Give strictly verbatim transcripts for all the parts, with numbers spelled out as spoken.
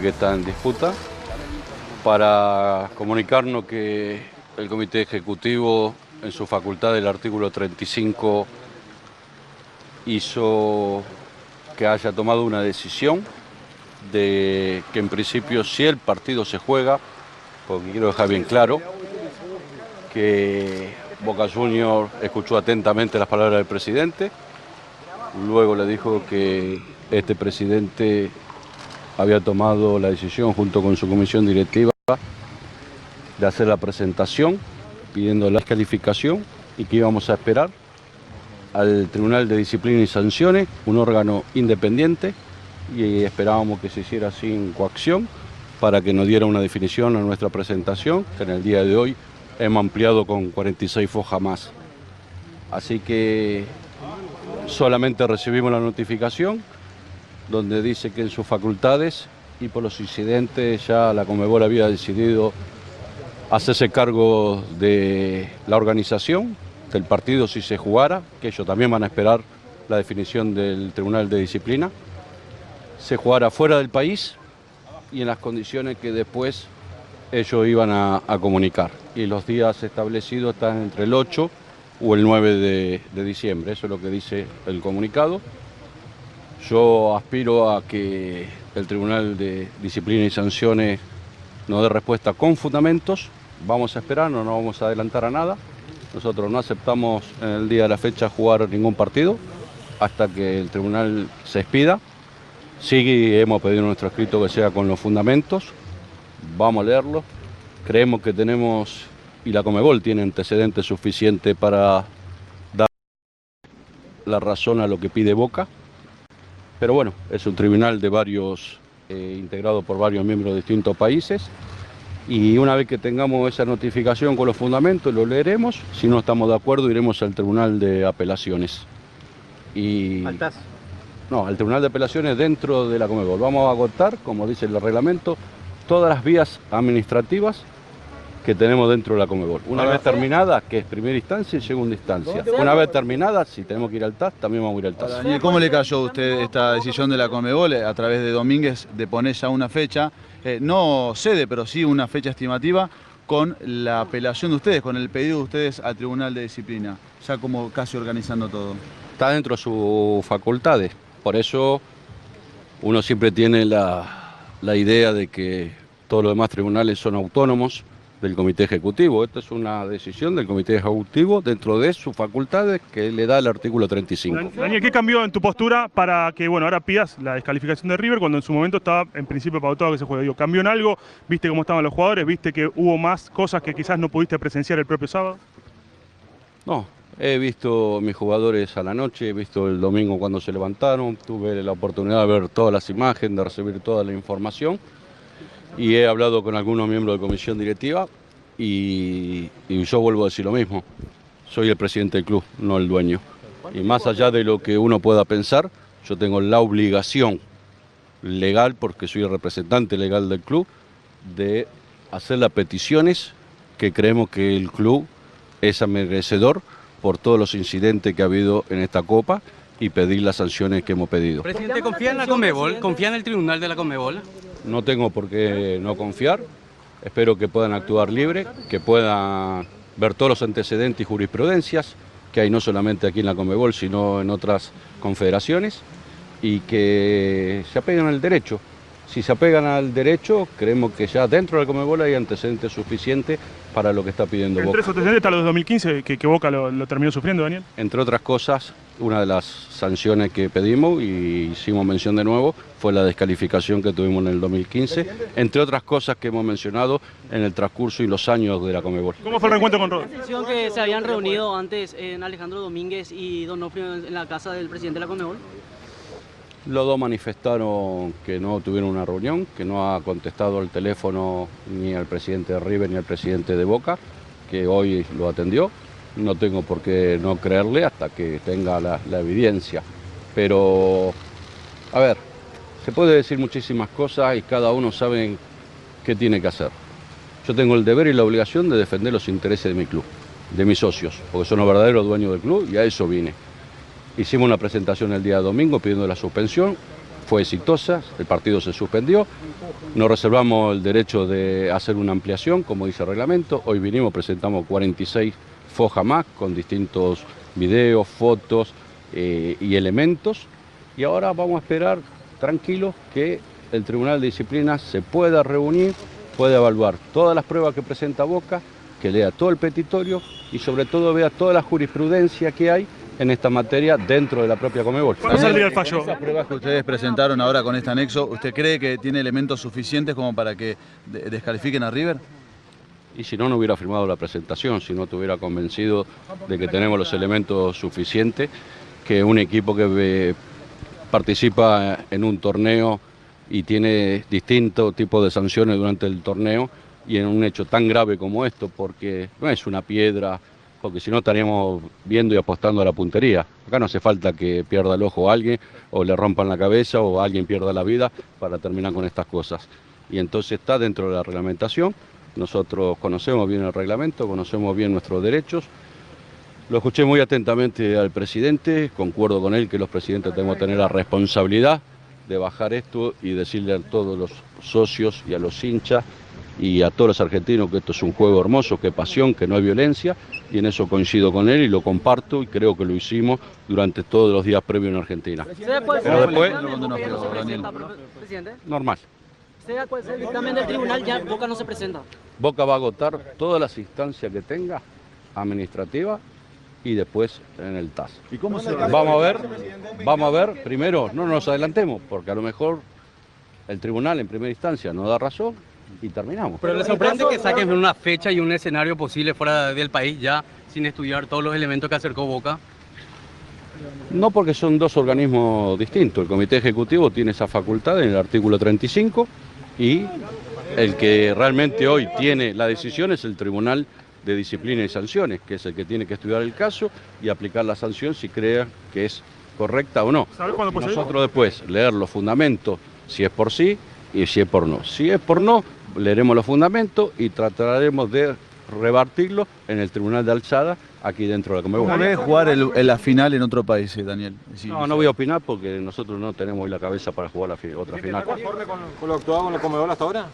que está en disputa, para comunicarnos que el Comité Ejecutivo, en su facultad del artículo treinta y cinco, hizo que haya tomado una decisión de que en principio, si el partido se juega, porque quiero dejar bien claro que Boca Juniors escuchó atentamente las palabras del presidente, luego le dijo que este presidente había tomado la decisión junto con su comisión directiva de hacer la presentación pidiendo la descalificación y que íbamos a esperar al Tribunal de Disciplina y Sanciones, un órgano independiente, y esperábamos que se hiciera sin coacción para que nos diera una definición a nuestra presentación, que en el día de hoy hemos ampliado con cuarenta y seis fojas más. Así que solamente recibimos la notificación donde dice que en sus facultades y por los incidentes ya la Conmebol había decidido hacerse cargo de la organización del partido si se jugara, que ellos también van a esperar la definición del Tribunal de Disciplina, se jugara fuera del país y en las condiciones que después ellos iban a, a comunicar. Y los días establecidos están entre el ocho o el nueve de, de diciembre, eso es lo que dice el comunicado. Yo aspiro a que el Tribunal de Disciplina y Sanciones nos dé respuesta con fundamentos. Vamos a esperar, no nos vamos a adelantar a nada. Nosotros no aceptamos en el día de la fecha jugar ningún partido hasta que el tribunal se expida. Sí, hemos pedido nuestro escrito que sea con los fundamentos. Vamos a leerlo. Creemos que tenemos, y la Conmebol tiene antecedentes suficientes para dar la razón a lo que pide Boca. Pero bueno, es un tribunal de varios, eh, integrado por varios miembros de distintos países. Y una vez que tengamos esa notificación con los fundamentos, lo leeremos. Si no estamos de acuerdo, iremos al Tribunal de Apelaciones. Y... ¿Al T A S? No, al Tribunal de Apelaciones dentro de la Conmebol. Vamos a agotar, como dice el reglamento, todas las vías administrativas que tenemos dentro de la Conmebol. Una vez terminada, que es primera instancia y segunda instancia. Una vez terminada, si tenemos que ir al T A S, también vamos a ir al T A S. Daniel, ¿cómo le cayó a usted esta decisión de la Conmebol a través de Domínguez de poner ya una fecha, eh, no sede, pero sí una fecha estimativa, con la apelación de ustedes, con el pedido de ustedes al Tribunal de Disciplina, ya como casi organizando todo? Está dentro de sus facultades, por eso uno siempre tiene la, la idea de que todos los demás tribunales son autónomos del Comité Ejecutivo. Esta es una decisión del Comité Ejecutivo dentro de sus facultades que le da el artículo treinta y cinco. Daniel, ¿qué cambió en tu postura para que, bueno, ahora pidas la descalificación de River cuando en su momento estaba en principio pautado que se juegue? Digo, ¿cambió en algo? ¿Viste cómo estaban los jugadores? ¿Viste que hubo más cosas que quizás no pudiste presenciar el propio sábado? No, he visto mis jugadores a la noche, he visto el domingo cuando se levantaron, tuve la oportunidad de ver todas las imágenes, de recibir toda la información. Y he hablado con algunos miembros de comisión directiva y, y yo vuelvo a decir lo mismo. Soy el presidente del club, no el dueño. Y más allá de lo que uno pueda pensar, yo tengo la obligación legal, porque soy el representante legal del club, de hacer las peticiones que creemos que el club es merecedor por todos los incidentes que ha habido en esta Copa y pedir las sanciones que hemos pedido. Presidente, ¿confía en la Conmebol? ¿Confía en el Tribunal de la Conmebol? No tengo por qué no confiar, espero que puedan actuar libre, que puedan ver todos los antecedentes y jurisprudencias que hay no solamente aquí en la Conmebol, sino en otras confederaciones, y que se apeguen al derecho. Si se apegan al derecho, creemos que ya dentro de la Conmebol hay antecedentes suficientes para lo que está pidiendo Boca. Entre esos antecedentes está los de dos mil quince, que, que Boca lo, lo terminó sufriendo, Daniel. Entre otras cosas, una de las sanciones que pedimos, y hicimos mención de nuevo, fue la descalificación que tuvimos en el dos mil quince, entre otras cosas que hemos mencionado en el transcurso y los años de la Conmebol. ¿Cómo fue el reencuentro con Rodo? La que se habían reunido antes en Alejandro Domínguez y Donofrio en la casa del presidente de la Conmebol. Los dos manifestaron que no tuvieron una reunión, que no ha contestado el teléfono ni al presidente de River ni al presidente de Boca, que hoy lo atendió. No tengo por qué no creerle hasta que tenga la, la evidencia. Pero, a ver, se puede decir muchísimas cosas y cada uno sabe qué tiene que hacer. Yo tengo el deber y la obligación de defender los intereses de mi club, de mis socios, porque son los verdaderos dueños del club y a eso vine. Hicimos una presentación el día domingo pidiendo la suspensión, fue exitosa, el partido se suspendió, nos reservamos el derecho de hacer una ampliación, como dice el reglamento. Hoy vinimos, presentamos cuarenta y seis fojas más con distintos videos, fotos eh, y elementos, y ahora vamos a esperar tranquilos que el Tribunal de Disciplina se pueda reunir, pueda evaluar todas las pruebas que presenta Boca, que lea todo el petitorio y sobre todo vea toda la jurisprudencia que hay en esta materia dentro de la propia Conmebol. ¿Cuándo saldría el fallo? Esas pruebas que ustedes presentaron ahora con este anexo, ¿usted cree que tiene elementos suficientes como para que de- descalifiquen a River? Y si no, no hubiera firmado la presentación, si no estuviera convencido de que tenemos los elementos suficientes, que un equipo que eh, participa en un torneo y tiene distintos tipos de sanciones durante el torneo y en un hecho tan grave como esto, porque no es una piedra, porque si no estaríamos viendo y apostando a la puntería. Acá no hace falta que pierda el ojo a alguien o le rompan la cabeza o alguien pierda la vida para terminar con estas cosas. Y entonces está dentro de la reglamentación. Nosotros conocemos bien el reglamento, conocemos bien nuestros derechos. Lo escuché muy atentamente al presidente, concuerdo con él que los presidentes tenemos que tener la responsabilidad de bajar esto y decirle a todos los socios y a los hinchas y a todos los argentinos que esto es un juego hermoso, que es pasión, que no hay violencia, y en eso coincido con él y lo comparto y creo que lo hicimos durante todos los días previos en Argentina. ¿Sea cuál sea Pero el después- dictamen de Boca ya no se presenta, presidente? Normal. Sea cual sea el dictamen del tribunal, ya Boca no se presenta. Boca va a agotar todas las instancias que tenga, administrativas y después en el T A S. ¿Y cómo se va? Vamos a ver, vamos a ver, primero no nos adelantemos, porque a lo mejor el tribunal en primera instancia nos da razón y terminamos. Pero le sorprende que saquen una fecha y un escenario posible fuera del país ya sin estudiar todos los elementos que acercó Boca. No, porque son dos organismos distintos. El Comité Ejecutivo tiene esa facultad en el artículo treinta y cinco y el que realmente hoy tiene la decisión es el Tribunal de Disciplina y Sanciones, que es el que tiene que estudiar el caso y aplicar la sanción si crea que es correcta o no. ¿Sabes cuándo puede ser? Nosotros después leer los fundamentos, si es por sí y si es por no. Si es por no, leeremos los fundamentos y trataremos de rebatirlo en el Tribunal de Alzada aquí dentro de la ¿Cómo Conmebol. ve jugar el- en la final en otro país, eh, Daniel? Sí, No, no voy a opinar porque nosotros no tenemos hoy la cabeza para jugar la fi- otra final. ¿Estás conforme con, con lo actuado con la Conmebol hasta ahora?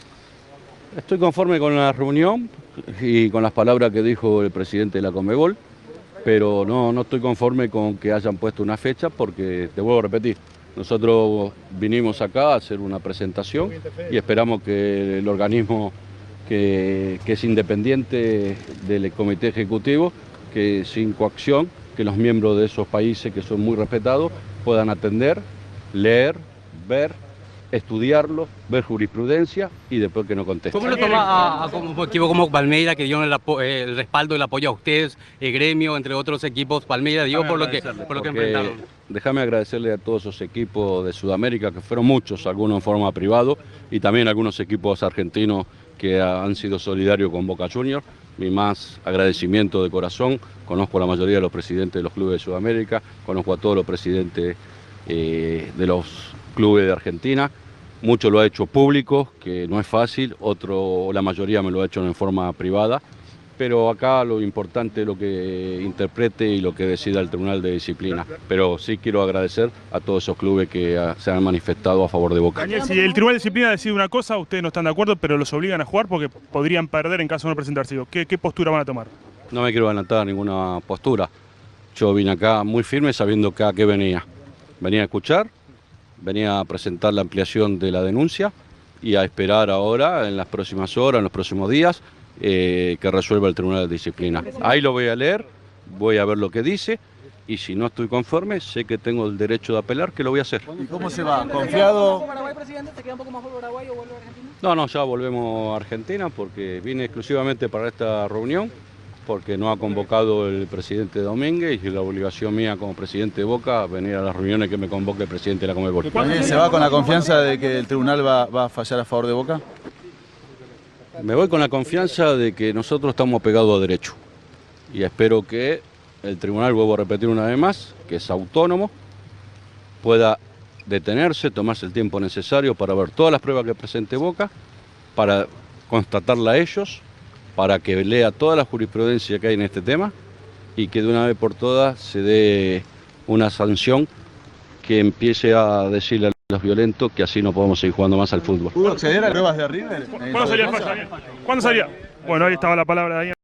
Estoy conforme con la reunión y con las palabras que dijo el presidente de la Conmebol, pero no, no estoy conforme con que hayan puesto una fecha porque, te vuelvo a repetir, nosotros vinimos acá a hacer una presentación y esperamos que el organismo que, que es independiente del Comité Ejecutivo, que sin coacción, que los miembros de esos países que son muy respetados puedan atender, leer, ver, estudiarlo, ver jurisprudencia y después que no contesten. ¿Cómo lo toma a, a como equipo como Palmeiras, que dio el, apo- eh, el respaldo, el apoyo a ustedes, el gremio, entre otros equipos? Palmeiras dio por lo que, por lo que Porque enfrentaron. déjame agradecerle a todos esos equipos de Sudamérica, que fueron muchos, algunos en forma privada, y también algunos equipos argentinos que han sido solidarios con Boca Juniors. Mi más agradecimiento de corazón. Conozco a la mayoría de los presidentes de los clubes de Sudamérica, conozco a todos los presidentes eh, de los clubes de Argentina. Mucho lo ha hecho público, que no es fácil, otro, la mayoría me lo ha hecho en forma privada. Pero acá lo importante es lo que interprete y lo que decida el Tribunal de Disciplina. Pero sí quiero agradecer a todos esos clubes que ah, se han manifestado a favor de Boca. Daniel, si el Tribunal de Disciplina decide una cosa, ustedes no están de acuerdo, pero los obligan a jugar porque podrían perder en caso de no presentarse. ¿Qué, qué postura van a tomar? No me quiero adelantar a ninguna postura. Yo vine acá muy firme sabiendo que a qué venía. Venía a escuchar, venía a presentar la ampliación de la denuncia y a esperar ahora, en las próximas horas, en los próximos días, eh, que resuelva el Tribunal de Disciplina. Ahí lo voy a leer, voy a ver lo que dice y si no estoy conforme, sé que tengo el derecho de apelar, que lo voy a hacer. ¿Y cómo se va? ¿Confiado? Paraguay, presidente? ¿Se queda un poco más por Paraguay o vuelve a Argentina? No, no, ya volvemos a Argentina porque vine exclusivamente para esta reunión, porque no ha convocado el presidente Domínguez y la obligación mía como presidente de Boca venir a las reuniones que me convoque el presidente de la Conmebol. Daniel, ¿se va con la confianza de que el tribunal va, va a fallar a favor de Boca? Me voy con la confianza de que nosotros estamos pegados a derecho y espero que el tribunal, vuelvo a repetir una vez más, que es autónomo, pueda detenerse, tomarse el tiempo necesario para ver todas las pruebas que presente Boca, para constatarla a ellos, para que lea toda la jurisprudencia que hay en este tema y que de una vez por todas se dé una sanción que empiece a decirle los violentos, que así no podemos seguir jugando más al fútbol. ¿Pudo acceder a pruebas de River? ¿Cuándo salía el fallo? ¿Cuándo salía? Bueno, ahí estaba la palabra de Daniel.